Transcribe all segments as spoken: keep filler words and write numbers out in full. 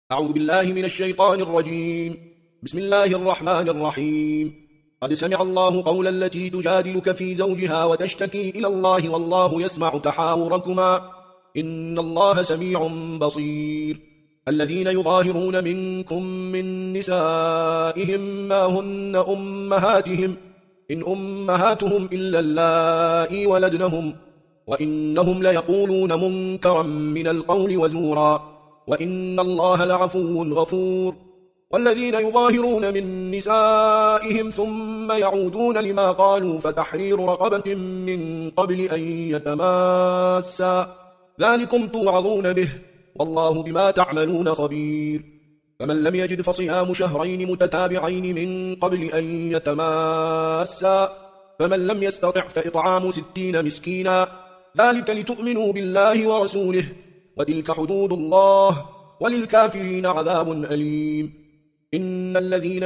أعوذ بالله من الشيطان الرجيم. بسم الله الرحمن الرحيم. قد سمع الله قول التي تجادلك في زوجها وتشتكي إلى الله والله يسمع تحاوركما إن الله سميع بصير. الذين يظاهرون منكم من نسائهم ما هن أمهاتهم إن أمهاتهم إلا اللائي ولدنهم وإنهم ليقولون منكرا من القول وزورا وإن الله لعفو غفور. والذين يظاهرون من نسائهم ثم يعودون لما قالوا فتحرير رقبة من قبل أن يتماسا ذلكم توعظون به والله بما تعملون خبير. فمن لم يجد فصيام شهرين متتابعين من قبل أن يتماسا فمن لم يستطع فإطعام ستين مسكينا ذلك لتؤمنوا بالله ورسوله وتلك حدود الله وللكافرين عذاب أليم. إن الذين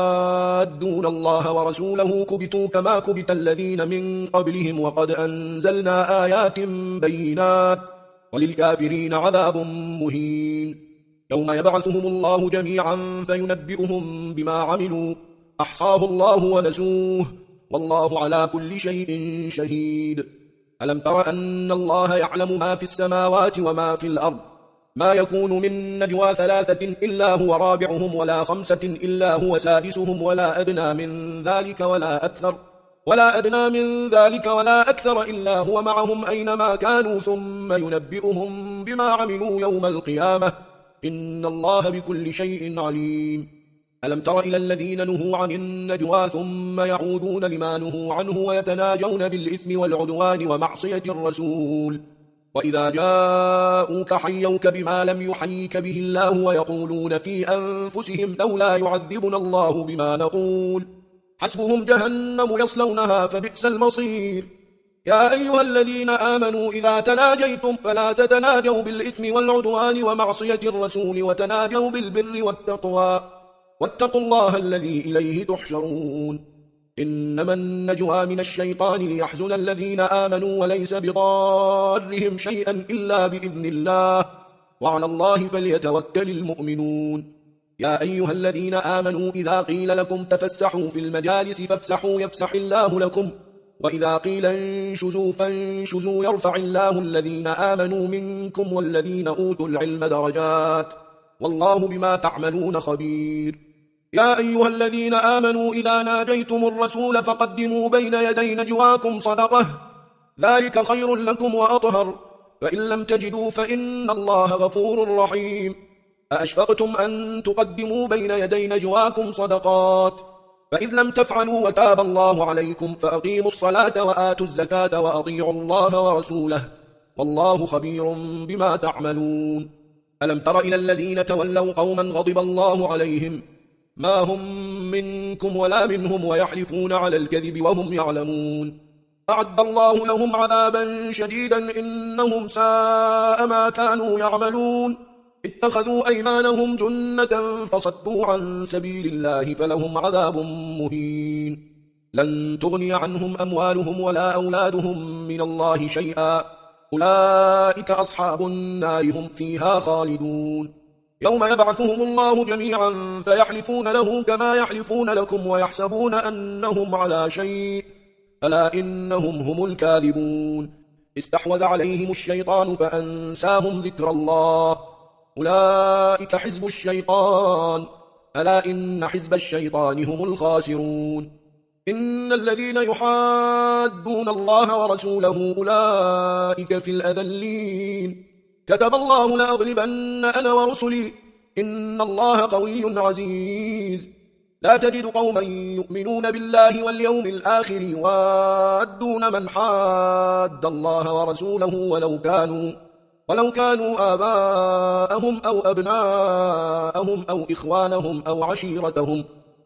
يحادون الله ورسوله كبتوا كما كبت الذين من قبلهم وقد أنزلنا آيات بينات وللكافرين عذاب مهين. يوم يبعثهم الله جميعا فينبئهم بما عملوا أحصاه الله ونسوه والله على كل شيء شهيد. ألم تر أن الله يعلم ما في السماوات وما في الأرض ما يكون من نجوى ثلاثة إلا هو رابعهم ولا خمسة إلا هو سادسهم ولا أدنى من ذلك ولا أكثر ولا أدنى من ذلك ولا أكثر إلا هو معهم أينما كانوا ثم ينبئهم بما عملوا يوم القيامة إن الله بكل شيء عليم. ألم تر إلى الذين نهوا عن النجوى ثم يعودون لما نهوا عنه ويتناجون بالإثم والعدوان ومعصية الرسول وإذا جاءوك حيوك بما لم يحيك به الله ويقولون في أنفسهم لولا يعذبنا الله بما نقول حسبهم جهنم يصلونها فبئس المصير. يا أيها الذين آمنوا إذا تناجيتم فلا تتناجوا بالإثم والعدوان ومعصية الرسول وتناجوا بالبر والتقوى واتقوا الله الذي إليه تحشرون. إنما النجوى من الشيطان ليحزن الذين آمنوا وليس بضارهم شيئا إلا بإذن الله وعلى الله فليتوكل المؤمنون. يا أيها الذين آمنوا إذا قيل لكم تفسحوا في المجالس فافسحوا يفسح الله لكم وإذا قيل انشزوا فانشزوا يرفع الله الذين آمنوا منكم والذين أوتوا العلم درجات والله بما تعملون خبير. يا أيها الذين آمنوا إذا ناجيتم الرسول فقدموا بين يدي نجواكم صدقة ذلك خير لكم وأطهر فإن لم تجدوا فإن الله غفور رحيم. أأشفقتم أن تقدموا بين يدي نجواكم صدقات فإذ لم تفعلوا وتاب الله عليكم فأقيموا الصلاة وآتوا الزكاة وأطيعوا الله ورسوله والله خبير بما تعملون. ألم تر إلى الذين تولوا قوما غضب الله عليهم ما هم منكم ولا منهم ويحلفون على الكذب وهم يعلمون أعد الله لهم عذابا شديدا إنهم ساء ما كانوا يعملون. اتخذوا أيمانهم جنة فصدوا عن سبيل الله فلهم عذاب مهين. لن تغني عنهم أموالهم ولا أولادهم من الله شيئا أولئك أصحاب النار هم فيها خالدون. يوم يبعثهم الله جميعا فيحلفون له كما يحلفون لكم ويحسبون أنهم على شيء ألا إنهم هم الكاذبون. استحوذ عليهم الشيطان فأنساهم ذكر الله أولئك حزب الشيطان ألا إن حزب الشيطان هم الخاسرون. إن الذين يحادون الله ورسوله أولئك في الأذلين كتب الله لأغلبن أنا ورسلي إن الله قوي عزيز. لا تجد قوما يؤمنون بالله واليوم الآخر يوادون من حاد الله ورسوله ولو كانوا ولو كانوا آباءهم أو أبناءهم أو إخوانهم أو عشيرتهم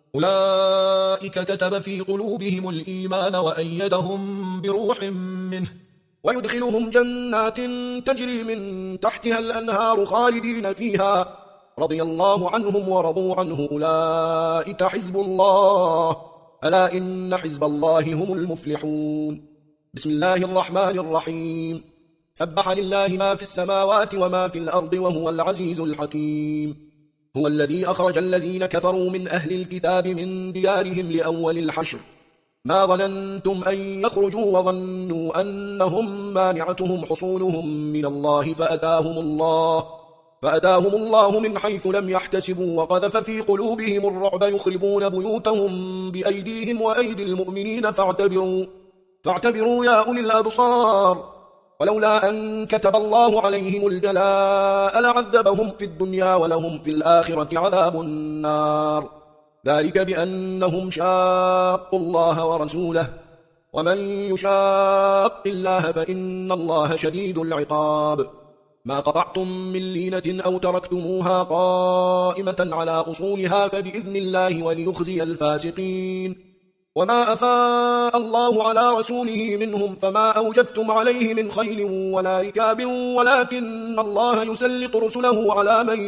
أولئك كتب في قلوبهم الإيمان وأيدهم بروح منه ويدخلهم جنات تجري من تحتها الأنهار خالدين فيها رضي الله عنهم ورضوا عنه أولئك حزب الله ألا إن حزب الله هم المفلحون. بسم الله الرحمن الرحيم. سبح لله ما في السماوات وما في الأرض وهو العزيز الحكيم. هو الذي أخرج الذين كفروا من أهل الكتاب من ديارهم لأول الحشر ما ظننتم أن يخرجوا وظنوا أنهم مانعتهم حصولهم من الله فأتاهم الله فأتاهم الله من حيث لم يحتسبوا وقذف في قلوبهم الرعب يخربون بيوتهم بأيديهم وأيدي المؤمنين فاعتبروا فاعتبروا يا أولي الأبصار ولولا أن كتب الله عليهم الجلاء لعذبهم في الدنيا ولهم في الآخرة عذاب النار ذلك بأنهم شاقوا الله ورسوله ومن يشاق الله فإن الله شديد العقاب ما قطعتم من لينة أو تركتموها قائمة على أصولها فبإذن الله وليخزي الفاسقين وما أفاء الله على رسوله منهم فما أوجفتم عليه من خيل ولا ركاب ولكن الله يسلط رسله على من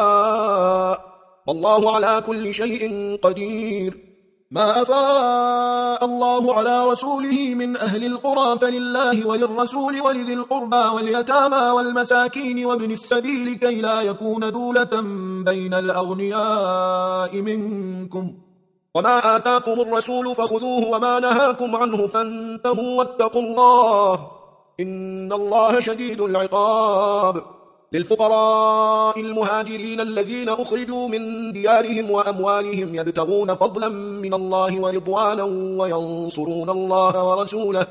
يشاء والله على كل شيء قدير ما أفاء الله على رسوله من أهل القرى فلله وللرسول ولذي القربى واليتامى والمساكين وابن السبيل كي لا يكون دولة بين الأغنياء منكم وما آتاكم الرسول فخذوه وما نهاكم عنه فانتهوا واتقوا الله إن الله شديد العقاب للفقراء المهاجرين الذين أخرجوا من ديارهم وأموالهم يبتغون فضلا من الله ورضوانا وينصرون الله ورسوله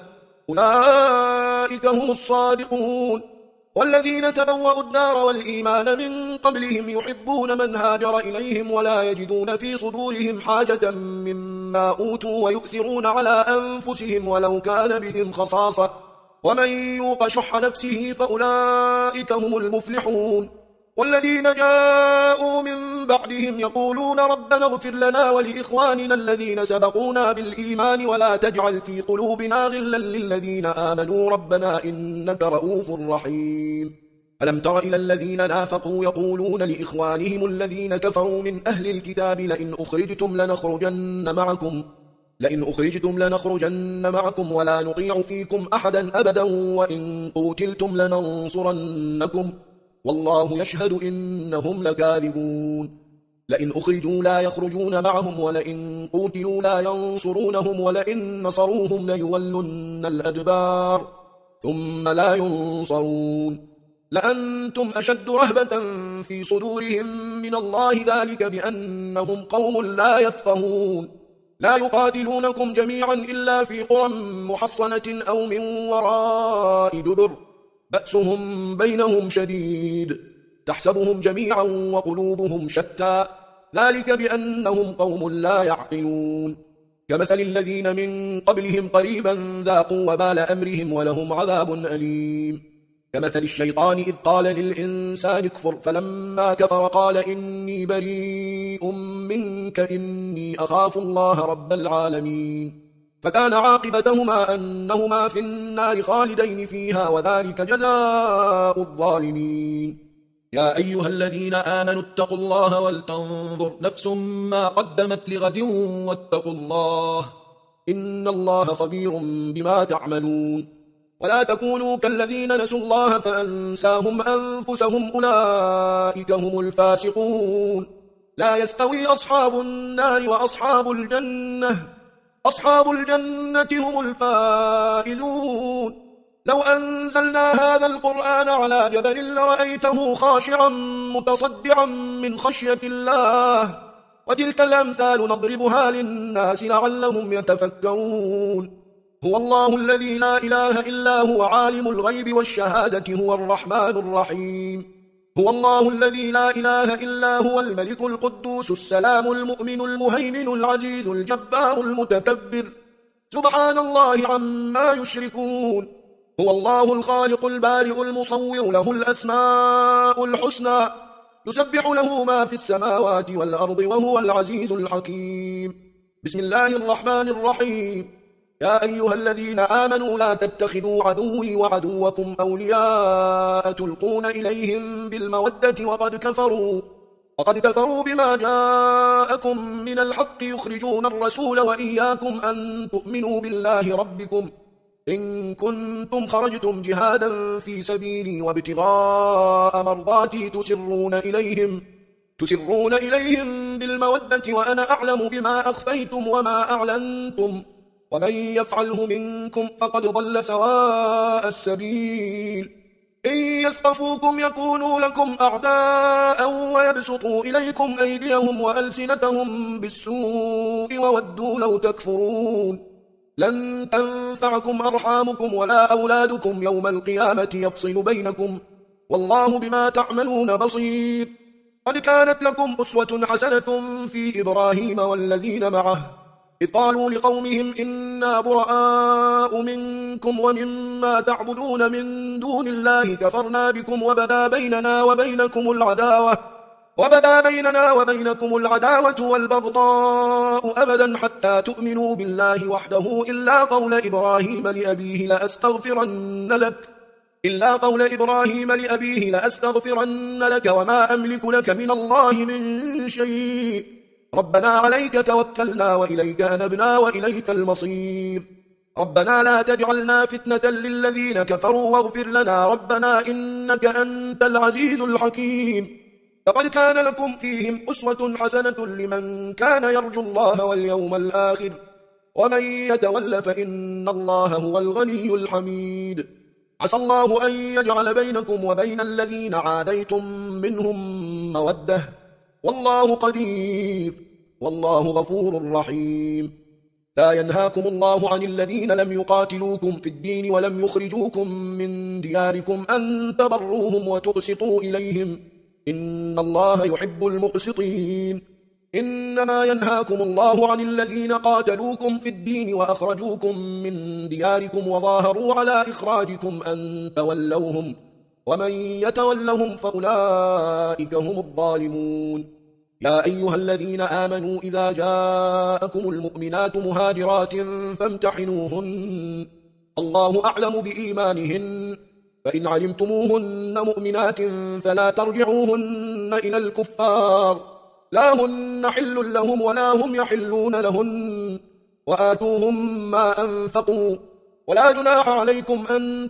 أولئك هم الصادقون والذين تبوأوا الدار والإيمان من قبلهم يحبون من هاجر إليهم ولا يجدون في صدورهم حاجة مما أوتوا ويؤثرون على أنفسهم ولو كان بهم خصاصة ومن يوق شح نفسه فأولئك هم المفلحون والذين جاءوا من بعدهم يقولون ربنا اغفر لنا ولإخواننا الذين سبقونا بالإيمان ولا تجعل في قلوبنا غلا للذين آمنوا ربنا إنك رؤوف رحيم ألم تر إلى الذين نافقوا يقولون لإخوانهم الذين كفروا من أهل الكتاب لئن أخرجتم لنخرجن معكم لئن أخرجتم لنخرجن معكم ولا نطيع فيكم أحدا أبدا وإن قوتلتم لننصرنكم والله يشهد إنهم لكاذبون لئن أخرجوا لا يخرجون معهم ولئن قوتلوا لا ينصرونهم ولئن نصروهم ليولن الأدبار ثم لا ينصرون لأنتم أشد رهبة في صدورهم من الله ذلك بأنهم قوم لا يفقهون لا يقاتلونكم جميعا إلا في قرى محصنة أو من وراء دبر بأسهم بينهم شديد تحسبهم جميعا وقلوبهم شتى ذلك بأنهم قوم لا يعقلون كمثل الذين من قبلهم قريبا ذاقوا وبال أمرهم ولهم عذاب أليم كمثل الشيطان إذ قال للإنسان اكفر فلما كفر قال إني بريء منك إني أخاف الله رب العالمين فكان عاقبتهما أنهما في النار خالدين فيها وذلك جزاء الظالمين يا أيها الذين آمنوا اتقوا الله ولتنظر نفس ما قدمت لغد واتقوا الله إن الله خبير بما تعملون ولا تكونوا كالذين نسوا الله فأنساهم أنفسهم أولئك هم الفاسقون لا يستوي أصحاب النار وأصحاب الجنة أصحاب الجنة هم الفائزون لو أنزلنا هذا القرآن على جبل لرأيته خاشعا متصدعا من خشية الله وتلك الأمثال نضربها للناس لعلهم يتفكرون هو الله الذي لا إله إلا هو عالم الغيب والشهادة هو الرحمن الرحيم هو الله الذي لا إله إلا هو الملك القدوس السلام المؤمن المهيمن العزيز الجبار المتكبر سبحان الله عما يشركون هو الله الخالق البارئ المصور له الأسماء الحسنى يسبح له ما في السماوات والأرض وهو العزيز الحكيم بسم الله الرحمن الرحيم يا أيها الذين آمنوا لا تتخذوا عدوي وعدوكم أولياء تلقون إليهم بالمودة وقد كفروا وقد كفروا بما جاءكم من الحق يخرجون الرسول وإياكم أن تؤمنوا بالله ربكم إن كنتم خرجتم جهادا في سبيلي وابتغاء مرضاتي تسرون إليهم تسرون إليهم بالمودة وأنا أعلم بما أخفيتم وما أعلنتم ومن يفعله منكم فقد ضل سواء السبيل إن يثقفوكم يكونوا لكم أعداء ويبسطوا إليكم أيديهم وألسنتهم بالسوء وودوا لو تكفرون لن تنفعكم أرحامكم ولا أولادكم يوم القيامة يفصل بينكم والله بما تعملون بصير قد كانت لكم أسوة حسنة في إبراهيم والذين معه إذ قالوا لقومهم إنا براء منكم ومما تعبدون من دون الله كفرنا بكم وبدا بيننا وبينكم العداوة وبدا بيننا وبينكم العداوة والبغضاء أبدا حتى تؤمنوا بالله وحده إلا قول إبراهيم لأبيه لأستغفرن لك إلا قول إبراهيم لأبيه لأستغفرن لك وما أملك لك من الله من شيء ربنا عليك توكلنا وإليك أنبنا وإليك المصير ربنا لا تجعلنا فتنة للذين كفروا واغفر لنا ربنا إنك أنت العزيز الحكيم لقد كان لكم فيهم أسوة حسنة لمن كان يرجو الله واليوم الآخر ومن يتول فإن الله هو الغني الحميد عسى الله أن يجعل بينكم وبين الذين عاديتم منهم مودة والله قدير والله غفور رحيم لا ينهاكم الله عن الذين لم يقاتلوكم في الدين ولم يخرجوكم من دياركم أن تبروهم وتقسطوا إليهم إن الله يحب المقسطين إنما ينهاكم الله عن الذين قاتلوكم في الدين وأخرجوكم من دياركم وظاهروا على إخراجكم أن تولوهم ومن يتولهم فأولئك هم الظالمون يا أيها الذين آمنوا إذا جاءكم المؤمنات مهاجرات فامتحنوهن الله أعلم بإيمانهن فإن علمتموهن مؤمنات فلا ترجعوهن إلى الكفار لا هن حل لهم ولا هم يحلون لهن وآتوهم ما أنفقوا ولا جناح عليكم أن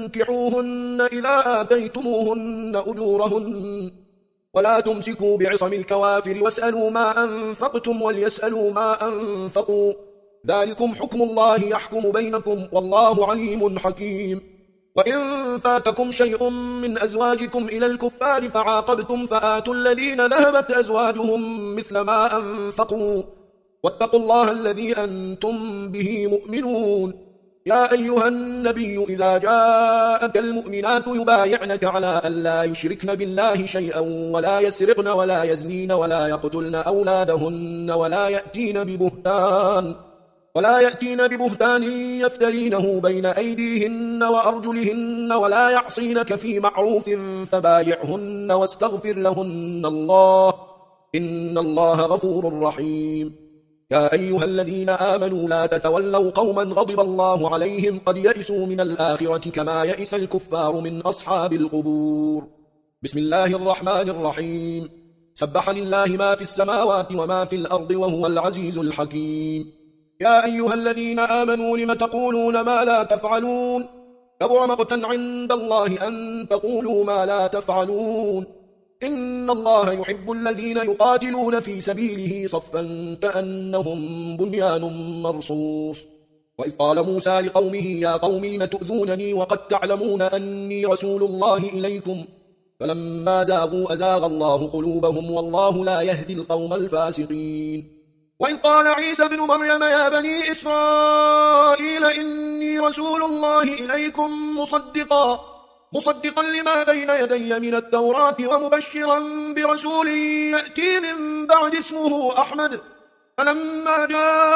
تنكحوهن إذا آتيتموهن أجورهن ولا تمسكوا بعصم الكوافر واسألوا ما أنفقتم وليسألوا ما أنفقوا ذلكم حكم الله يحكم بينكم والله عليم حكيم وإن فاتكم شيء من أزواجكم إلى الكفار فعاقبتم فآتوا الذين ذهبت أزواجهم مثل ما أنفقوا واتقوا الله الذي أنتم به مؤمنون يا أيها النبي إذا جاءك المؤمنات يبايعنك على أن لا يشركن بالله شيئا ولا يسرقن ولا يزنين ولا يقتلن أولادهن ولا يأتين ببهتان ولا يأتين ببهتان يفترينه بين أيديهن وأرجلهن ولا يعصينك في معروف فبايعهن واستغفر لهن الله إن الله غفور رحيم يا أيها الذين آمنوا لا تتولوا قوما غضب الله عليهم قد يئسوا من الآخرة كما يئس الكفار من أصحاب القبور بسم الله الرحمن الرحيم سبح لله ما في السماوات وما في الأرض وهو العزيز الحكيم يا أيها الذين آمنوا لم تقولون ما لا تفعلون كبر مقتا عند الله أن تقولوا ما لا تفعلون إن الله يحب الذين يقاتلون في سبيله صفا كأنهم بنيان مرصوص وإذ قال موسى لقومه يا قوم لم تؤذونني وقد تعلمون أني رسول الله إليكم فلما زاغوا أزاغ الله قلوبهم والله لا يهدي القوم الفاسقين وإذ قال عيسى بن مريم يا بني إسرائيل إني رسول الله إليكم مصدقا مصدقا لما بين يدي من التوراة ومبشرا برسول يأتي من بعد اسمه أحمد فلما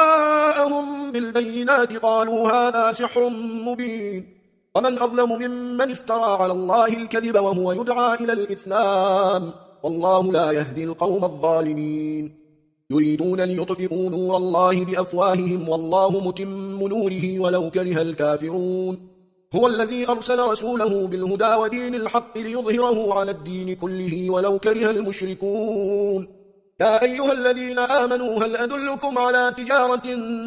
جاءهم بالبينات قالوا هذا سحر مبين ومن أظلم ممن افترى على الله الكذب وهو يدعى إلى الإسلام والله لا يهدي القوم الظالمين يريدون ليطفئوا نور الله بأفواههم والله متم نوره ولو كره الكافرون هو الذي أرسل رسوله بالهدى ودين الحق ليظهره على الدين كله ولو كره المشركون يا أيها الذين آمنوا هل أدلكم على تجارة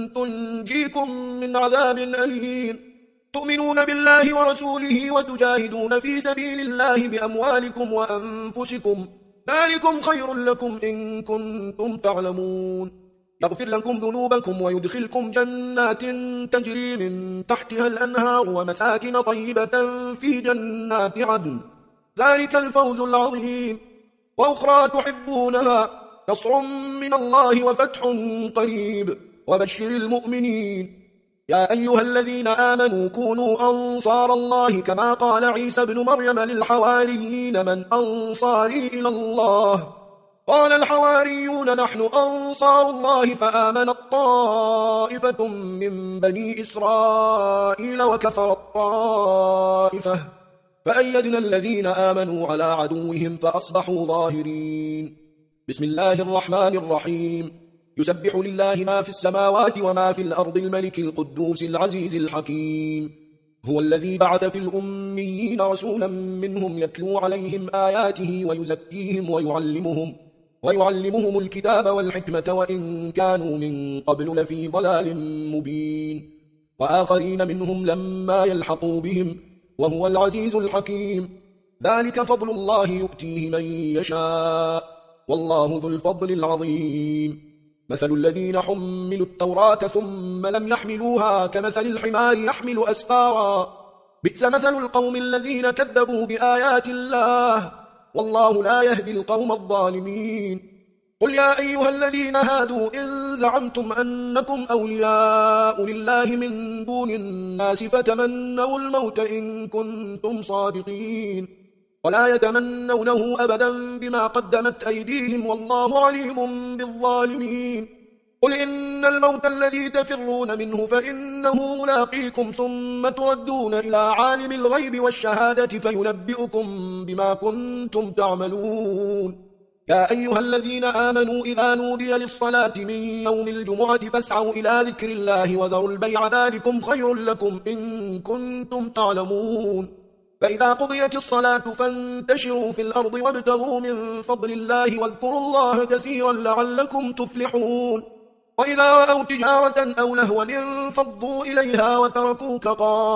تنجيكم من عذاب أليم تؤمنون بالله ورسوله وتجاهدون في سبيل الله بأموالكم وأنفسكم ذلكم خير لكم إن كنتم تعلمون. يغفر لكم ذنوبكم ويدخلكم جنات تجري من تحتها الأنهار ومساكن طيبة في جنات عدن، ذلك الفوز العظيم. وأخرى تحبونها، نصر من الله وفتح قريب، وبشر المؤمنين. يا أيها الذين آمنوا كونوا أنصار الله كما قال عيسى بن مريم للحواريين من أنصاري إلى الله؟ قال الحواريون نحن أنصار الله، فآمنت طائفة من بني إسرائيل وكفرت طائفة، فأيدنا الذين آمنوا على عدوهم فأصبحوا ظاهرين. بسم الله الرحمن الرحيم. يسبح لله ما في السماوات وما في الأرض الملك القدوس العزيز الحكيم. هو الذي بعث في الأميين رسولا منهم يتلو عليهم آياته ويزكيهم ويعلمهم ويعلمهم الكتاب والحكمة وإن كانوا من قبل لفي ضلال مبين، وآخرين منهم لما يلحقوا بهم، وهو العزيز الحكيم. ذلك فضل الله يؤتيه من يشاء، والله ذو الفضل العظيم. مثل الذين حملوا التوراة ثم لم يحملوها كمثل الحمار يحمل أسفارا، بئس مثل القوم الذين كذبوا بآيات الله، والله لا يهدي القوم الظالمين. قل يا أيها الذين هادوا إن زعمتم أنكم أولياء لله من دون الناس فتمنوا الموت إن كنتم صادقين، ولا يتمنونه أبدا بما قدمت أيديهم، والله عليم بالظالمين. قل إن الموت الذي تفرون منه فإنه ملاقيكم، ثم تردون إلى عالم الغيب والشهادة فينبئكم بما كنتم تعملون. يا أيها الذين آمنوا إذا نودي للصلاة من يوم الجمعة فاسعوا إلى ذكر الله وذروا البيع، ذلكم خير لكم إن كنتم تعلمون. فإذا قضيت الصلاة فانتشروا في الأرض وابتغوا من فضل الله واذكروا الله كثيرا لعلكم تفلحون. وإذا رأوا تجارة أو لهوا انفضوا إليها وتركوك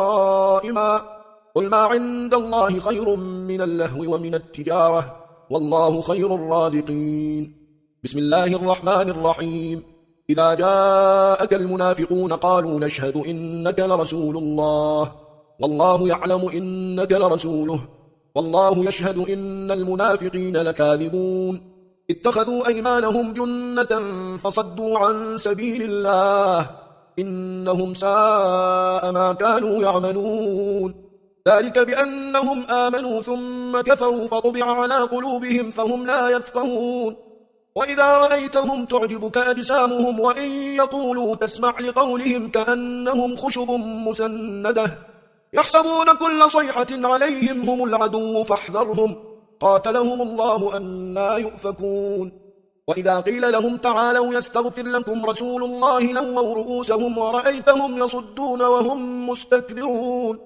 قائما، قل ما عند الله خير من اللهو ومن التجارة، والله خير الرازقين. بسم الله الرحمن الرحيم. إذا جاءك المنافقون قالوا نشهد إنك لرسول الله، والله يعلم إنك لرسوله، والله يشهد إن المنافقين لكاذبون. اتخذوا أيمانهم جنة فصدوا عن سبيل الله، إنهم ساء ما كانوا يعملون. ذلك بأنهم آمنوا ثم كفروا فطبع على قلوبهم فهم لا يفقهون. وإذا رأيتهم تعجبك أجسامهم وإن يقولوا تسمع لقولهم كأنهم خشب مسندة، يحسبون كل صيحة عليهم هم العدو فاحذرهم، قاتلهم الله أنى يؤفكون. وإذا قيل لهم تعالوا يستغفر لكم رسول الله لووا رؤوسهم ورأيتهم يصدون وهم مستكبرون.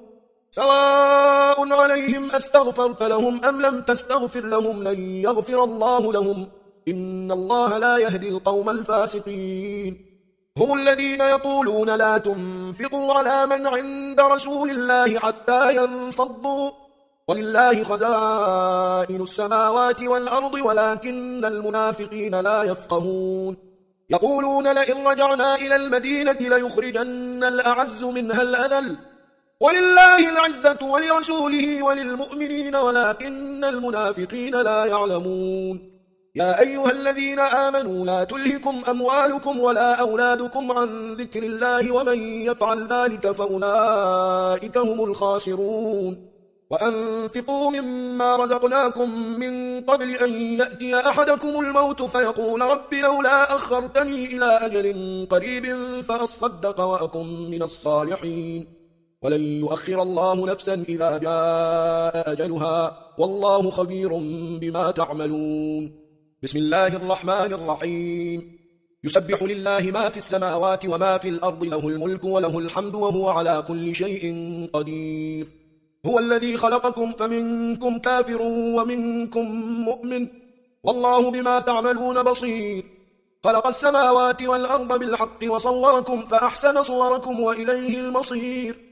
سواء عليهم أستغفرت لهم أم لم تستغفر لهم لن يغفر الله لهم، إن الله لا يهدي القوم الفاسقين. هم الذين يقولون لا تنفقوا على من عند رسول الله حتى ينفضوا، ولله خزائن السماوات والأرض ولكن المنافقين لا يفقهون. يقولون لئن رجعنا إلى المدينة ليخرجن الأعز منها الأذل، ولله العزة ولرسوله وللمؤمنين ولكن المنافقين لا يعلمون. يا أيها الذين آمنوا لا تلهكم أموالكم ولا أولادكم عن ذكر الله ومن يفعل ذلك فأولئك هم الخاسرون. وأنفقوا مما رزقناكم من قبل أن يأتي أحدكم الموت فيقول رب لولا أخرتني إلى أجل قريب فأصدق وأكن من الصالحين، ولن يؤخر الله نفسا إذا جاء أجلها، والله خبير بما تعملون. بسم الله الرحمن الرحيم. يسبح لله ما في السماوات وما في الأرض، له الملك وله الحمد وهو على كل شيء قدير. هو الذي خلقكم فمنكم كافر ومنكم مؤمن، والله بما تعملون بصير. خلق السماوات والأرض بالحق وصوركم فأحسن صوركم وإليه المصير.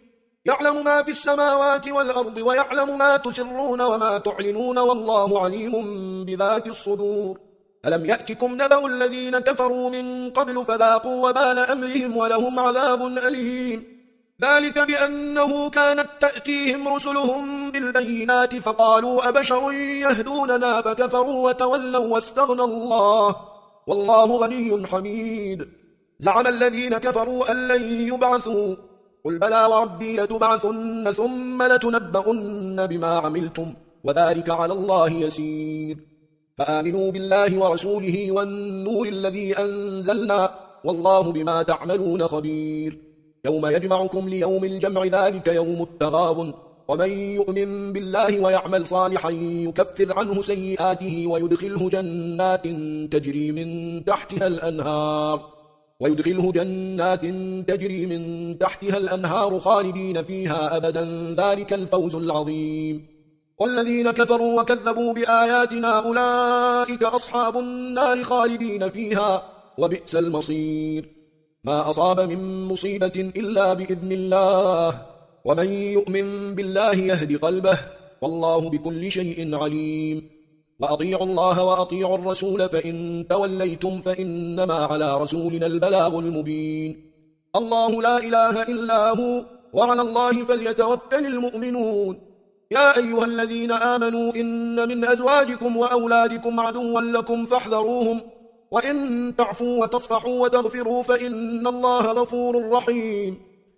يعلم ما في السماوات والأرض ويعلم ما تسرون وما تعلنون والله عليم بذات الصدور. ألم يأتكم نبأ الذين كفروا من قبل فذاقوا وبال أمرهم ولهم عذاب أليم. ذلك بأنه كانت تأتيهم رسلهم بالبينات فقالوا أبشر يهدوننا فكفروا وتولوا واستغنى الله والله غني حميد. زعم الذين كفروا أن لن يبعثوا قل بلى وربي لتبعثن ثم لتنبؤن بما عملتم وذلك على الله يسير. فآمنوا بالله ورسوله والنور الذي أنزلنا والله بما تعملون خبير. يوم يجمعكم ليوم الجمع ذلك يوم التغابن ومن يؤمن بالله ويعمل صالحا يكفر عنه سيئاته ويدخله جنات تجري من تحتها الأنهار ويدخله جنات تجري من تحتها الأنهار خالدين فيها أبدا ذلك الفوز العظيم. والذين كفروا وكذبوا بآياتنا أولئك أصحاب النار خالدين فيها وبئس المصير. ما أصاب من مصيبة إلا بإذن الله ومن يؤمن بالله يهد قلبه والله بكل شيء عليم. وأطيعوا الله وأطيعوا الرسول فإن توليتم فإنما على رسولنا البلاغ المبين. الله لا إله إلا هو وعلى الله فليتوكل المؤمنون. يا أيها الذين آمنوا إن من أزواجكم وأولادكم عدوا لكم فاحذروهم وإن تعفوا وتصفحوا وتغفروا فإن الله غفور رحيم.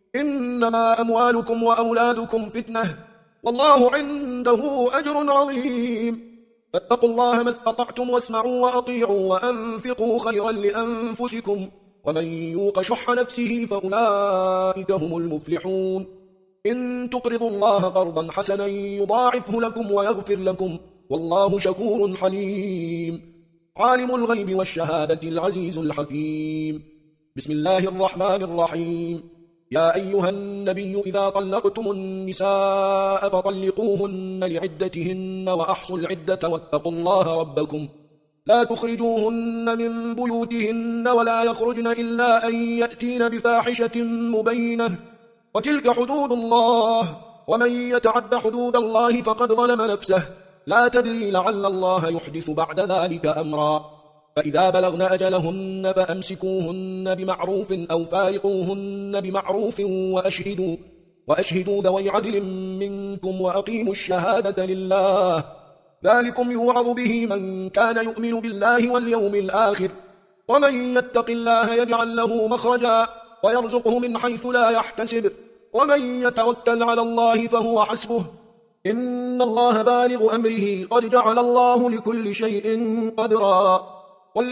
إنما أموالكم وأولادكم فتنة والله عنده أجر عظيم. فاتقوا الله ما استطعتم واسمعوا وأطيعوا وأنفقوا خيرا لأنفسكم ومن يوق شح نفسه فأولئك هم المفلحون. إن تقرضوا الله قرضا حسنا يضاعفه لكم ويغفر لكم والله شكور حليم. عالم الغيب والشهادة العزيز الحكيم. بسم الله الرحمن الرحيم. يا أيها النبي إذا طلقتم النساء فطلقوهن لعدتهن وأحصوا العدة واتقوا الله ربكم لا تخرجوهن من بيوتهن ولا يخرجن إلا أن يأتين بفاحشة مبينة وتلك حدود الله ومن يتعد حدود الله فقد ظلم نفسه لا تدري لعل الله يحدث بعد ذلك أمرا. فإذا بلغن أجلهن فأمسكوهن بمعروف أو فارقوهن بمعروف وأشهدوا, وأشهدوا ذوي عدل منكم وأقيموا الشهادة لله ذلكم يوعظ به من كان يؤمن بالله واليوم الآخر ومن يتق الله يجعل له مخرجا ويرزقه من حيث لا يحتسب ومن يتوكل على الله فهو حسبه إن الله بالغ أمره قد جعل الله لكل شيء قدرا.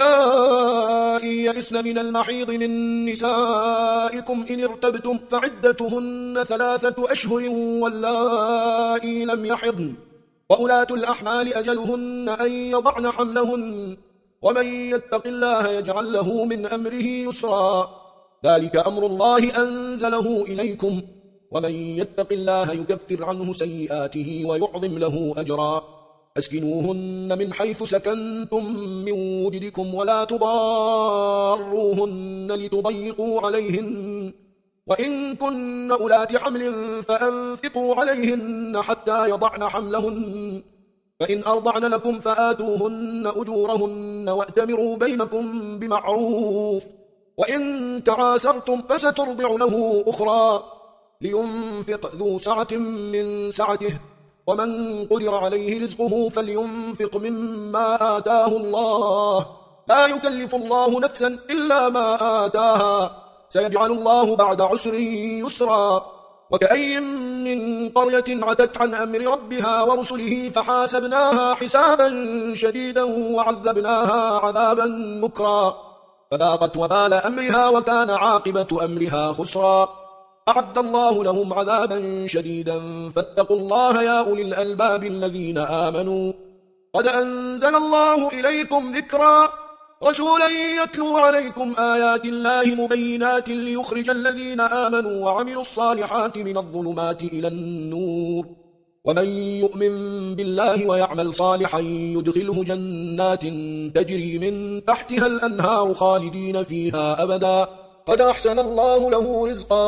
واللائي يئسن من المحيض من نسائكم إن ارتبتم فعدتهن ثلاثة أشهر واللائي لم يحضن وأولاة الأحمال أجلهن أن يضعن حملهن ومن يتق الله يجعل له من أمره يسرا. ذلك أمر الله أنزله إليكم ومن يتق الله يكفر عنه سيئاته ويعظم له أجرا. أسكنوهن من حيث سكنتم من وجدكم ولا تضاروهن لتضيقوا عليهن وإن كن أولات حمل فأنفقوا عليهن حتى يضعن حملهن فإن أرضعن لكم فآتوهن أجورهن وأتمروا بينكم بمعروف وإن تعاسرتم فسترضع له أخرى لينفق ذو سعة من سعته ومن قدر عليه رزقه فلينفق مما آتاه الله لا يكلف الله نفسا إلا ما آتاها سيجعل الله بعد عسر يسرا. وكأي من قرية عتت عن أمر ربها ورسله فحاسبناها حسابا شديدا وعذبناها عذابا نكرا فذاقت وبال أمرها وكان عاقبة أمرها خسرا. أعد الله لهم عذابا شديدا فاتقوا الله يا أولي الألباب الذين آمنوا قد أنزل الله إليكم ذكرا رسولا يتلو عليكم آيات الله مبينات ليخرج الذين آمنوا وعملوا الصالحات من الظلمات إلى النور ومن يؤمن بالله ويعمل صالحا يدخله جنات تجري من تحتها الأنهار خالدين فيها أبدا قد أحسن الله له رزقا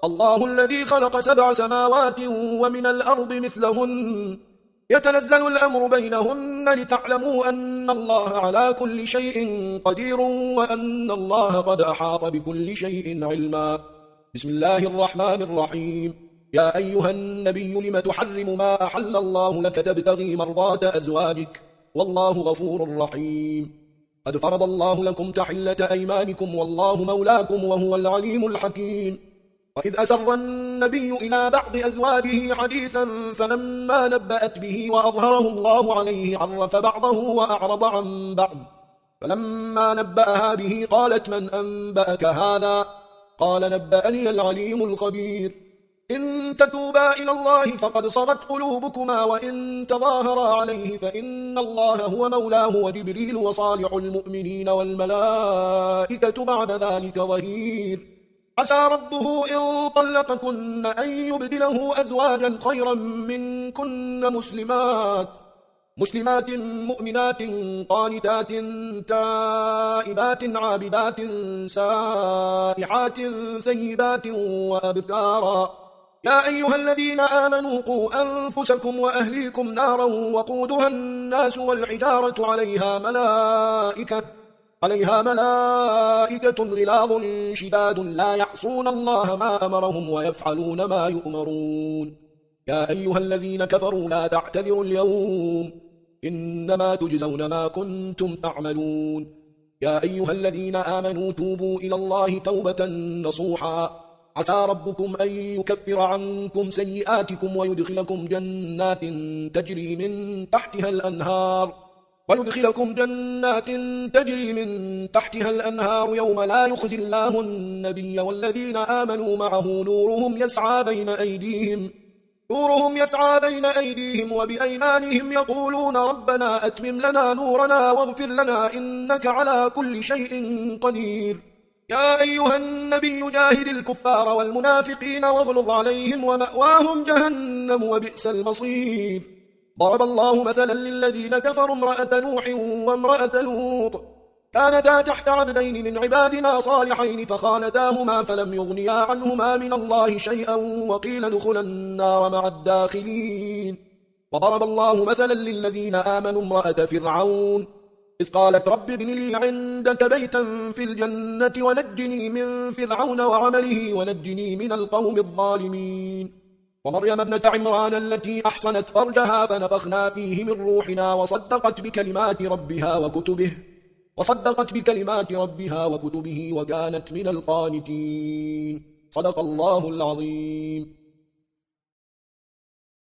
الله الذي خلق سبع سماوات ومن الأرض مثلهن يتنزل الأمر بينهن لتعلموا أن الله على كل شيء قدير وأن الله قد أحاط بكل شيء علما. بسم الله الرحمن الرحيم. يا أيها النبي لم تحرم ما أحل الله لك تبتغي مرضات أزواجك والله غفور رحيم. قد فرض الله لكم تحلة أيمانكم والله مولاكم وهو العليم الحكيم. وإذ أسر النبي إلى بعض أزواجه حديثا فلما نبأت به وأظهره الله عليه عرف بعضه وأعرض عن بعض فلما نبأها به قالت من أنبأك هذا؟ قال نبأني العليم الخبير. إن تتوبا إلى الله فقد صغت قلوبكما وإن تظاهرا عليه فإن الله هو مولاه وجبريل وصالح المؤمنين والملائكة بعد ذلك ظهير. عسى ربه إن طلقكن أن يبدله أزواجا خيرا منكن مسلمات مسلمات مؤمنات قانتات تائبات عابدات سائحات ثيبات وأبكارا. يا أيها الذين آمنوا قوا أنفسكم وأهليكم نارا وقودها الناس والحجارة عليها ملائكة عليها ملائكة غلاظ شداد لا يعصون الله ما أمرهم ويفعلون ما يؤمرون. يا أيها الذين كفروا لا تعتذروا اليوم إنما تجزون ما كنتم تعملون. يا أيها الذين آمنوا توبوا إلى الله توبة نصوحا عسى ربكم أن يكفر عنكم سيئاتكم ويدخلكم جنات تجري من تحتها الأنهار ويدخلكم جنات تجري من تحتها الأنهار يوم لا يخزي الله النبي والذين آمنوا معه نورهم يسعى بين أيديهم نورهم يسعى بين أيديهم وبأيمانهم يقولون ربنا أتمم لنا نورنا واغفر لنا إنك على كل شيء قدير. يا أيها النبي جاهد الكفار والمنافقين واغلظ عليهم ومأواهم جهنم وبئس المصير. ضرب الله مثلا للذين كفروا امرأة نوح وامرأة لوط كانتا تحت عبدين من عبادنا صالحين فخانتاهما فلم يغنيا عنهما من الله شيئا وقيل ادخلا النار مع الداخلين. وضرب الله مثلا للذين آمنوا امرأة فرعون إذ قالت رب ابن لي عندك بيتا في الجنة ونجني من فرعون وعمله ونجني من القوم الظالمين. ومريم ابنة عمران التي أحصنت فرجها فنفخنا فيه من روحنا وصدقت بكلمات ربها وكتبه وصدقت بكلمات ربها وكتبه وكانت من القانتين. صدق الله العظيم.